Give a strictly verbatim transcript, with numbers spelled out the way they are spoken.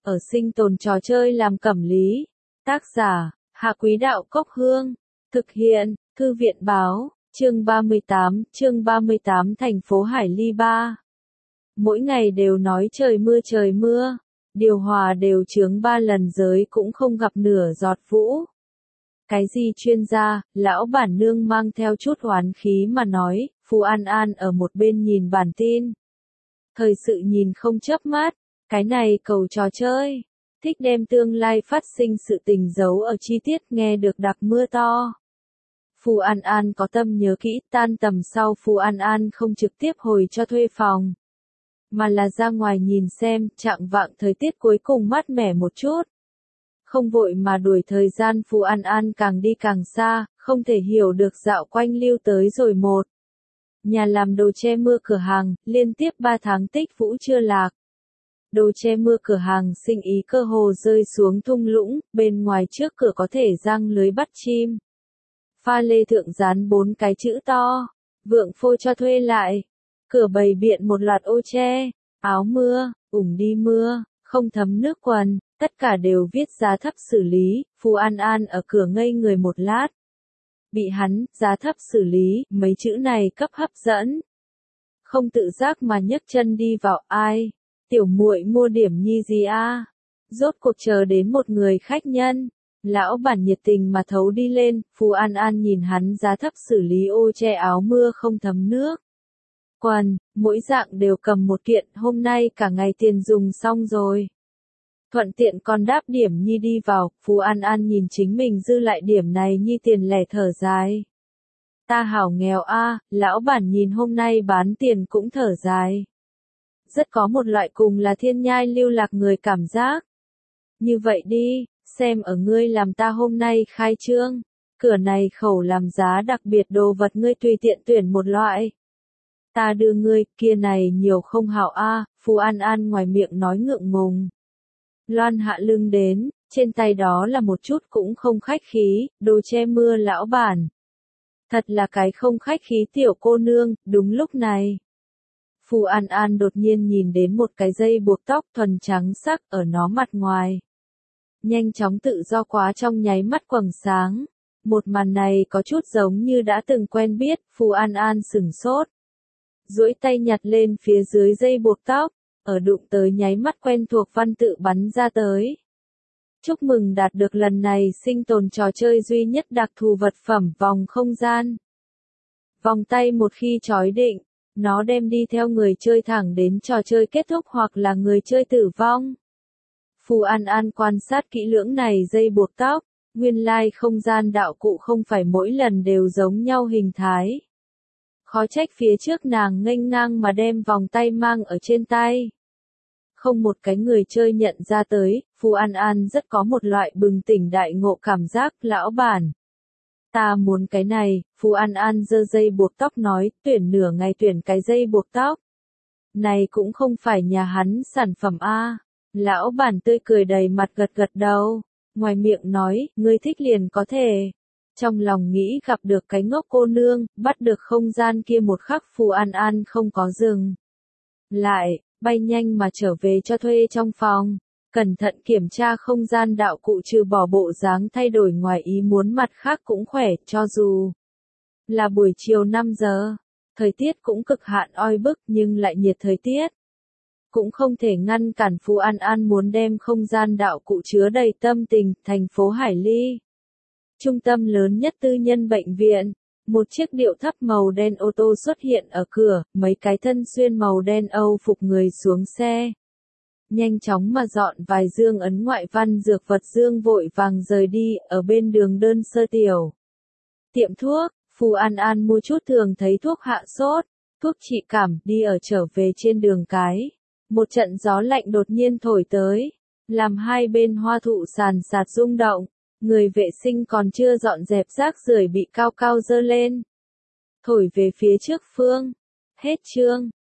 ở sinh tồn trò chơi làm cẩm lý. Tác giả, Hạ Quý Đạo Cốc Hương. Thực hiện, Thư viện Báo, chương ba mươi tám, chương ba mươi tám thành phố Hải Ly ba. Mỗi ngày đều nói trời mưa trời mưa, điều hòa đều chướng ba lần giới cũng không gặp nửa giọt vũ. Cái gì chuyên gia, lão bản nương mang theo chút oán khí mà nói, Phù An An ở một bên nhìn bản tin. Thời sự nhìn không chớp mắt, cái này cầu trò chơi, thích đem tương lai phát sinh sự tình giấu ở chi tiết nghe được đặc mưa to. Phù An An có tâm nhớ kỹ, tan tầm sau Phù An An không trực tiếp hồi cho thuê phòng, mà là ra ngoài nhìn xem, trạng vạng thời tiết cuối cùng mát mẻ một chút. Không vội mà đuổi thời gian, Phù An An càng đi càng xa, không thể hiểu được dạo quanh lưu tới rồi một nhà làm đồ che mưa cửa hàng, liên tiếp ba tháng tích vũ chưa lạc. Đồ che mưa cửa hàng sinh ý cơ hồ rơi xuống thung lũng, bên ngoài trước cửa có thể giăng lưới bắt chim. Pha lê thượng dán bốn cái chữ to, vượng phô cho thuê lại. Cửa bày biện một loạt ô che, áo mưa, ủng đi mưa, không thấm nước quần, tất cả đều viết giá thấp xử lý. Phù An An ở cửa ngây người một lát. Bị hắn, giá thấp xử lý, mấy chữ này cấp hấp dẫn. Không tự giác mà nhấc chân đi vào, ai? Tiểu muội mua điểm nhi gì a? Rốt cuộc chờ đến một người khách nhân. Lão bản nhiệt tình mà thấu đi lên, Phù An An nhìn hắn giá thấp xử lý ô che áo mưa không thấm nước quần, mỗi dạng đều cầm một kiện, hôm nay cả ngày tiền dùng xong rồi. Thuận tiện còn đáp điểm nhi đi vào, Phù An An nhìn chính mình dư lại điểm này nhi tiền lẻ thở dài. Ta hảo nghèo a, lão bản nhìn hôm nay bán tiền cũng thở dài. Rất có một loại cùng là thiên nhai lưu lạc người cảm giác. Như vậy đi, xem ở ngươi làm ta hôm nay khai trương, cửa này khẩu làm giá đặc biệt đồ vật ngươi tùy tiện tuyển một loại. Ta đưa ngươi, kia này nhiều không hảo a, Phù An An ngoài miệng nói ngượng ngùng. Loan hạ lưng đến, trên tay đó là một chút cũng không khách khí, đồ che mưa lão bản. Thật là cái không khách khí tiểu cô nương, đúng lúc này. Phù An An đột nhiên nhìn đến một cái dây buộc tóc thuần trắng sắc ở nó mặt ngoài. Nhanh chóng tự do quá trong nháy mắt quầng sáng. Một màn này có chút giống như đã từng quen biết, Phù An An sửng sốt. Duỗi tay nhặt lên phía dưới dây buộc tóc, ở đụng tới nháy mắt quen thuộc văn tự bắn ra tới. Chúc mừng đạt được lần này sinh tồn trò chơi duy nhất đặc thù vật phẩm vòng không gian. Vòng tay một khi trói định, nó đem đi theo người chơi thẳng đến trò chơi kết thúc hoặc là người chơi tử vong. Phù An An quan sát kỹ lưỡng này dây buộc tóc, nguyên lai không gian đạo cụ không phải mỗi lần đều giống nhau hình thái. Khó trách phía trước nàng nghênh ngang mà đem vòng tay mang ở trên tay. Không một cái người chơi nhận ra tới, Phù An An rất có một loại bừng tỉnh đại ngộ cảm giác, lão bản. Ta muốn cái này, Phù An An giơ dây buộc tóc nói, tuyển nửa ngày tuyển cái dây buộc tóc. Này cũng không phải nhà hắn sản phẩm a. Lão bản tươi cười đầy mặt gật gật đầu, ngoài miệng nói, ngươi thích liền có thể. Trong lòng nghĩ gặp được cái ngốc cô nương, bắt được không gian kia một khắc Phù An An không có dừng lại, bay nhanh mà trở về cho thuê trong phòng, cẩn thận kiểm tra không gian đạo cụ trừ bỏ bộ dáng thay đổi ngoài ý muốn mặt khác cũng khỏe, cho dù là buổi chiều năm giờ, thời tiết cũng cực hạn oi bức nhưng lại nhiệt thời tiết. Cũng không thể ngăn cản Phù An An muốn đem không gian đạo cụ chứa đầy tâm tình, thành phố Hải Ly. Trung tâm lớn nhất tư nhân bệnh viện, một chiếc điệu thấp màu đen ô tô xuất hiện ở cửa, mấy cái thân xuyên màu đen Âu phục người xuống xe. Nhanh chóng mà dọn vài dương ấn ngoại văn dược vật dương vội vàng rời đi, ở bên đường đơn sơ tiểu. Tiệm thuốc, Phù An An mua chút thường thấy thuốc hạ sốt, thuốc trị cảm, đi ở trở về trên đường cái. Một trận gió lạnh đột nhiên thổi tới, làm hai bên hoa thụ sàn sạt rung động. Người vệ sinh còn chưa dọn dẹp rác rưởi bị cao cao dơ lên. Thổi về phía trước phương. Hết chương.